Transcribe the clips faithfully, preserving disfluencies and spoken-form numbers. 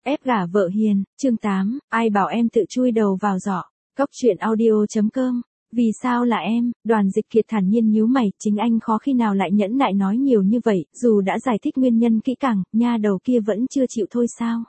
Ép gả vợ hiền, chương tám, ai bảo em tự chui đầu vào giỏ. Cóc truyện audio chấm com. Vì sao là em? Đoàn Dịch Kiệt thản nhiên nhíu mày, chính anh khó khi nào lại nhẫn nại nói nhiều như vậy, dù đã giải thích nguyên nhân kỹ càng, nha đầu kia vẫn chưa chịu thôi sao?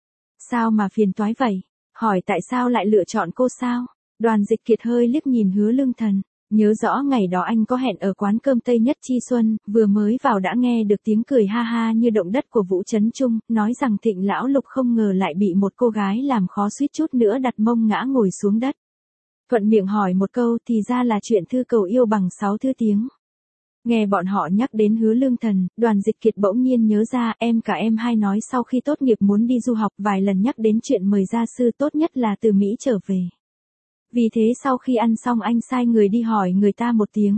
Sao mà phiền toái vậy? Hỏi tại sao lại lựa chọn cô sao? Đoàn Dịch Kiệt hơi liếc nhìn Hứa Lương Thần, nhớ rõ ngày đó anh có hẹn ở quán cơm Tây Nhất Chi Xuân, vừa mới vào đã nghe được tiếng cười ha ha như động đất của Vũ Chấn Trung, nói rằng Thịnh lão Lục không ngờ lại bị một cô gái làm khó suýt chút nữa đặt mông ngã ngồi xuống đất. Thuận miệng hỏi một câu thì ra là chuyện thư cầu yêu bằng sáu thư tiếng. Nghe bọn họ nhắc đến Hứa Lương Thần, Đoàn Dịch Kiệt bỗng nhiên nhớ ra em cả em hai nói sau khi tốt nghiệp muốn đi du học, vài lần nhắc đến chuyện mời gia sư tốt nhất là từ Mỹ trở về. Vì thế sau khi ăn xong anh sai người đi hỏi người ta một tiếng.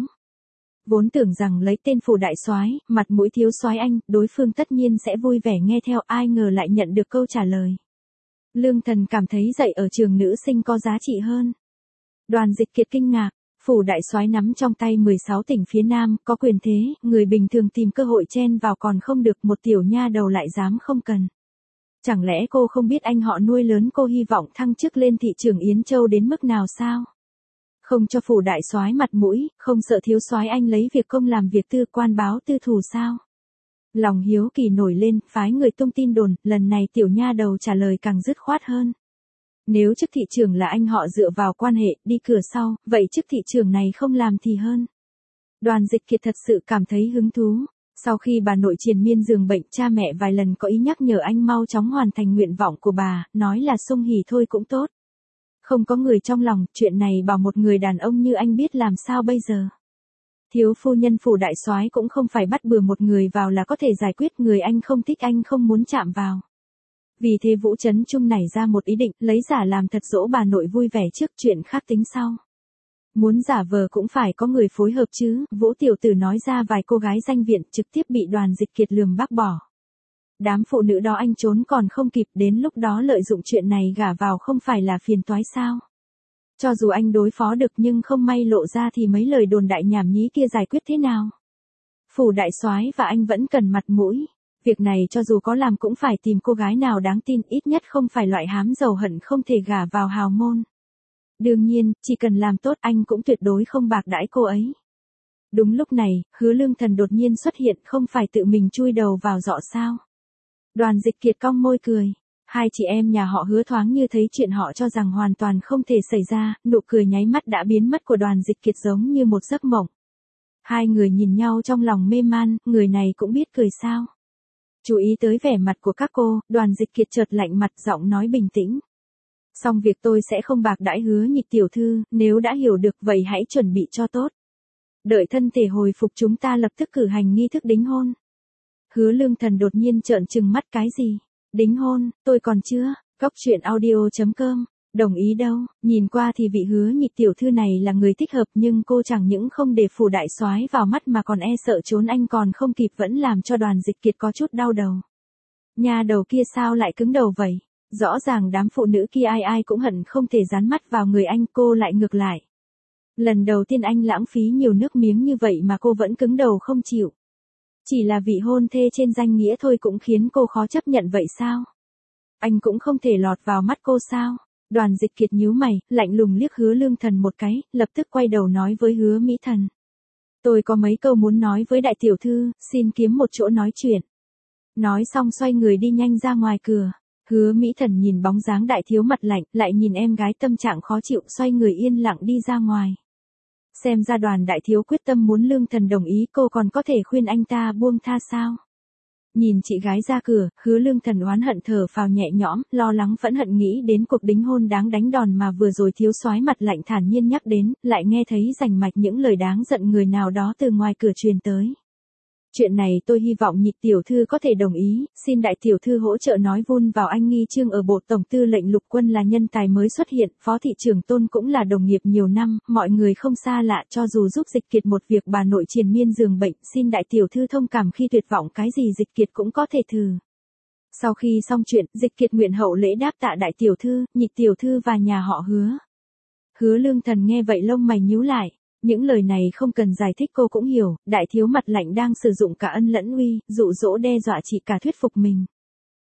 Vốn tưởng rằng lấy tên phủ đại soái, mặt mũi thiếu soái anh, đối phương tất nhiên sẽ vui vẻ nghe theo, ai ngờ lại nhận được câu trả lời. Lương Thần cảm thấy dạy ở trường nữ sinh có giá trị hơn. Đoàn Dịch Kiệt kinh ngạc, phủ đại soái nắm trong tay mười sáu tỉnh phía Nam, có quyền thế, người bình thường tìm cơ hội chen vào còn không được, một tiểu nha đầu lại dám không cần. Chẳng lẽ cô không biết anh họ nuôi lớn cô hy vọng thăng chức lên thị trưởng Yến Châu đến mức nào sao? Không cho phủ đại soái mặt mũi, không sợ thiếu soái anh lấy việc công làm việc tư, quan báo tư thù sao? Lòng hiếu kỳ nổi lên, phái người tung tin đồn, lần này tiểu nha đầu trả lời càng dứt khoát hơn. Nếu chức thị trưởng là anh họ dựa vào quan hệ, đi cửa sau, vậy chức thị trưởng này không làm thì hơn. Đoàn Dịch Kiệt thật sự cảm thấy hứng thú. Sau khi bà nội triền miên giường bệnh, cha mẹ vài lần có ý nhắc nhở anh mau chóng hoàn thành nguyện vọng của bà, nói là sung hỉ thôi cũng tốt. Không có người trong lòng, chuyện này bảo một người đàn ông như anh biết làm sao bây giờ. Thiếu phu nhân phủ đại soái cũng không phải bắt bừa một người vào là có thể giải quyết, người anh không thích anh không muốn chạm vào. Vì thế Vũ Chấn Trung nảy ra một ý định, lấy giả làm thật dỗ bà nội vui vẻ trước, chuyện khác tính sau. Muốn giả vờ cũng phải có người phối hợp chứ, Vũ tiểu tử nói ra vài cô gái danh viện, trực tiếp bị Đoàn Dịch Kiệt lườm bác bỏ. Đám phụ nữ đó anh trốn còn không kịp, đến lúc đó lợi dụng chuyện này gả vào không phải là phiền toái sao? Cho dù anh đối phó được nhưng không may lộ ra thì mấy lời đồn đại nhảm nhí kia giải quyết thế nào? Phủ đại soái và anh vẫn cần mặt mũi. Việc này cho dù có làm cũng phải tìm cô gái nào đáng tin, ít nhất không phải loại hám giàu hận không thể gả vào hào môn. Đương nhiên, chỉ cần làm tốt anh cũng tuyệt đối không bạc đãi cô ấy. Đúng lúc này, Hứa Lương Thần đột nhiên xuất hiện, không phải tự mình chui đầu vào giỏ sao? Đoàn Dịch Kiệt cong môi cười. Hai chị em nhà họ Hứa thoáng như thấy chuyện họ cho rằng hoàn toàn không thể xảy ra, nụ cười nháy mắt đã biến mất của Đoàn Dịch Kiệt giống như một giấc mộng. Hai người nhìn nhau trong lòng mê man, người này cũng biết cười sao? Chú ý tới vẻ mặt của các cô, Đoàn Dịch Kiệt chợt lạnh mặt, giọng nói bình tĩnh. Xong việc tôi sẽ không bạc đãi Hứa Nhị tiểu thư, nếu đã hiểu được vậy hãy chuẩn bị cho tốt. Đợi thân thể hồi phục chúng ta lập tức cử hành nghi thức đính hôn. Hứa Lương Thần đột nhiên trợn trừng mắt, cái gì? Đính hôn, tôi còn chưa. Cóc truyện audio chấm com. Đồng ý đâu, nhìn qua thì vị Hứa Nhị tiểu thư này là người thích hợp, nhưng cô chẳng những không để phủ đại soái vào mắt mà còn e sợ trốn anh còn không kịp, vẫn làm cho Đoàn Dịch Kiệt có chút đau đầu. Nhà đầu kia sao lại cứng đầu vậy? Rõ ràng đám phụ nữ kia ai ai cũng hận không thể dán mắt vào người anh, cô lại ngược lại. Lần đầu tiên anh lãng phí nhiều nước miếng như vậy mà cô vẫn cứng đầu không chịu. Chỉ là vị hôn thê trên danh nghĩa thôi cũng khiến cô khó chấp nhận vậy sao? Anh cũng không thể lọt vào mắt cô sao? Đoàn Dịch Kiệt nhíu mày, lạnh lùng liếc Hứa Lương Thần một cái, lập tức quay đầu nói với Hứa Mỹ Thần. Tôi có mấy câu muốn nói với đại tiểu thư, xin kiếm một chỗ nói chuyện. Nói xong xoay người đi nhanh ra ngoài cửa. Hứa Mỹ Thần nhìn bóng dáng đại thiếu mặt lạnh, lại nhìn em gái tâm trạng khó chịu, xoay người yên lặng đi ra ngoài. Xem ra Đoàn đại thiếu quyết tâm muốn Lương Thần đồng ý, cô còn có thể khuyên anh ta buông tha sao? Nhìn chị gái ra cửa, Hứa Lương Thần oán hận thở phào nhẹ nhõm, lo lắng phẫn hận nghĩ đến cuộc đính hôn đáng đánh đòn mà vừa rồi thiếu soái mặt lạnh thản nhiên nhắc đến, lại nghe thấy rành mạch những lời đáng giận người nào đó từ ngoài cửa truyền tới. Chuyện này tôi hy vọng Nhị tiểu thư có thể đồng ý, xin đại tiểu thư hỗ trợ nói vun vào anh Nghi Trương ở bộ tổng tư lệnh lục quân là nhân tài mới xuất hiện, phó thị trưởng Tôn cũng là đồng nghiệp nhiều năm, mọi người không xa lạ, cho dù giúp Dịch Kiệt một việc bà nội triền miên giường bệnh, xin đại tiểu thư thông cảm khi tuyệt vọng cái gì Dịch Kiệt cũng có thể thử. Sau khi xong chuyện, Dịch Kiệt nguyện hậu lễ đáp tạ đại tiểu thư, Nhị tiểu thư và nhà họ Hứa. Hứa Lương Thần nghe vậy lông mày nhíu lại. Những lời này không cần giải thích cô cũng hiểu, đại thiếu mặt lạnh đang sử dụng cả ân lẫn uy, dụ dỗ đe dọa chị cả thuyết phục mình.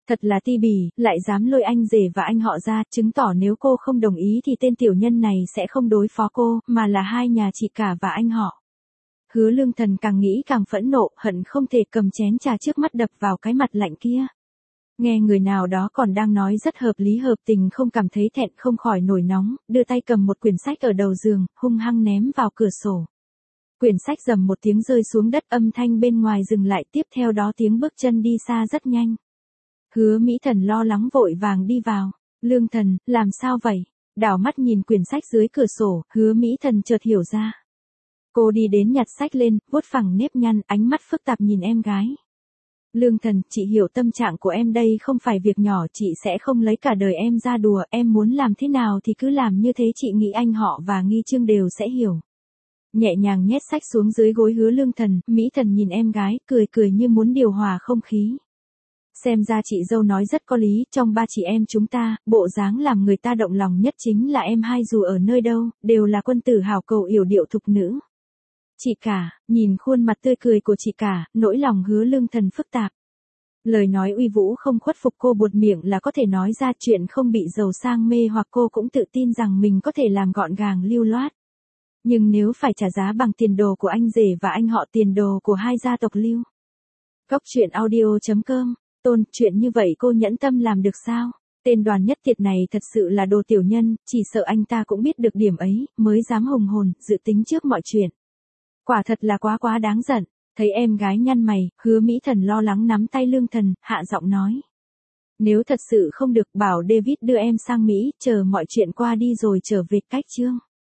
Thật là ti bỉ, lại dám lôi anh rể và anh họ ra, chứng tỏ nếu cô không đồng ý thì tên tiểu nhân này sẽ không đối phó cô, mà là hai nhà chị cả và anh họ. Hứa Lương Thần càng nghĩ càng phẫn nộ, hận không thể cầm chén trà trước mắt đập vào cái mặt lạnh kia. Nghe người nào đó còn đang nói rất hợp lý hợp tình không cảm thấy thẹn không khỏi nổi nóng, đưa tay cầm một quyển sách ở đầu giường, hung hăng ném vào cửa sổ. Quyển sách rầm một tiếng rơi xuống đất, âm thanh bên ngoài dừng lại, tiếp theo đó tiếng bước chân đi xa rất nhanh. Hứa Mỹ Thần lo lắng vội vàng đi vào. Lương Thần, làm sao vậy? Đảo mắt nhìn quyển sách dưới cửa sổ, Hứa Mỹ Thần chợt hiểu ra. Cô đi đến nhặt sách lên, vuốt phẳng nếp nhăn, ánh mắt phức tạp nhìn em gái. Lương Thần, chị hiểu tâm trạng của em đây không phải việc nhỏ, chị sẽ không lấy cả đời em ra đùa, em muốn làm thế nào thì cứ làm như thế, chị nghĩ anh họ và Nghi Trương đều sẽ hiểu. Nhẹ nhàng nhét sách xuống dưới gối Hứa Lương Thần, Mỹ Thần nhìn em gái, cười cười như muốn điều hòa không khí. Xem ra chị dâu nói rất có lý, trong ba chị em chúng ta, bộ dáng làm người ta động lòng nhất chính là em hai, dù ở nơi đâu, đều là quân tử hào cầu yểu điệu thục nữ. Chị cả, nhìn khuôn mặt tươi cười của chị cả, nỗi lòng Hứa Lương Thần phức tạp. Lời nói uy vũ không khuất phục cô buột miệng là có thể nói ra chuyện không bị giàu sang mê hoặc, cô cũng tự tin rằng mình có thể làm gọn gàng lưu loát. Nhưng nếu phải trả giá bằng tiền đồ của anh rể và anh họ, tiền đồ của hai gia tộc Lưu. Cốc truyện audio chấm com, Tôn, chuyện như vậy cô nhẫn tâm làm được sao? Tên Đoàn Nhất Tiệt này thật sự là đồ tiểu nhân, chỉ sợ anh ta cũng biết được điểm ấy, mới dám hùng hồn, dự tính trước mọi chuyện. Quả thật là quá quá đáng giận. Thấy em gái nhăn mày, Hứa Mỹ Thần lo lắng nắm tay Lương Thần, hạ giọng nói. Nếu thật sự không được, bảo David đưa em sang Mỹ, chờ mọi chuyện qua đi rồi trở về, cách chương.